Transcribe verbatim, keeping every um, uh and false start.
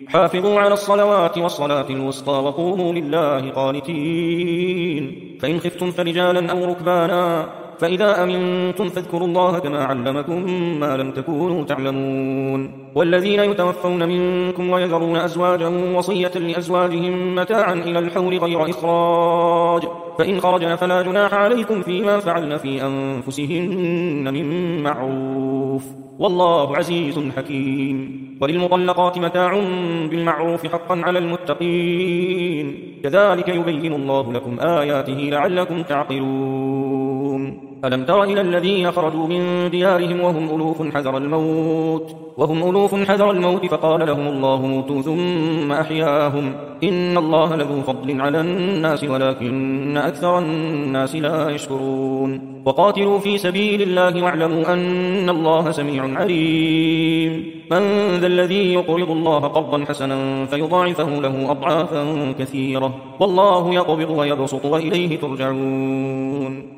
حافظوا على الصلوات والصلاة الوسطى وقوموا لله قانتين. فإن خفتم فرجالا أو ركبانا فإذا أمنتم فاذكروا الله كما علمكم ما لم تكونوا تعلمون. والذين يتوفون منكم ويذرون أزواجا وصية لأزواجهم متاعا إلى الحول غير إخراج فإن خرجن فلا جناح عليكم فيما فعلن في أنفسهن من معروف والله عزيز حكيم. وللمطلقات متاع بالمعروف حقا على المتقين كذلك يبين الله لكم آياته لعلكم تعقلون. ألم تر إلى الذين خرجوا من ديارهم وهم ألوف حذر الموت وهم ألوف حذر الموت فقال لهم الله موتوا ثم أحياهم إن الله لذو فضل على الناس ولكن أكثر الناس لا يشكرون. وقاتلوا في سبيل الله واعلموا أن الله سميع عليم. من ذا الذي يقرض الله قرضا حسنا فيضاعفه له أضعافا كثيرة والله يقبض ويبسط وإليه ترجعون.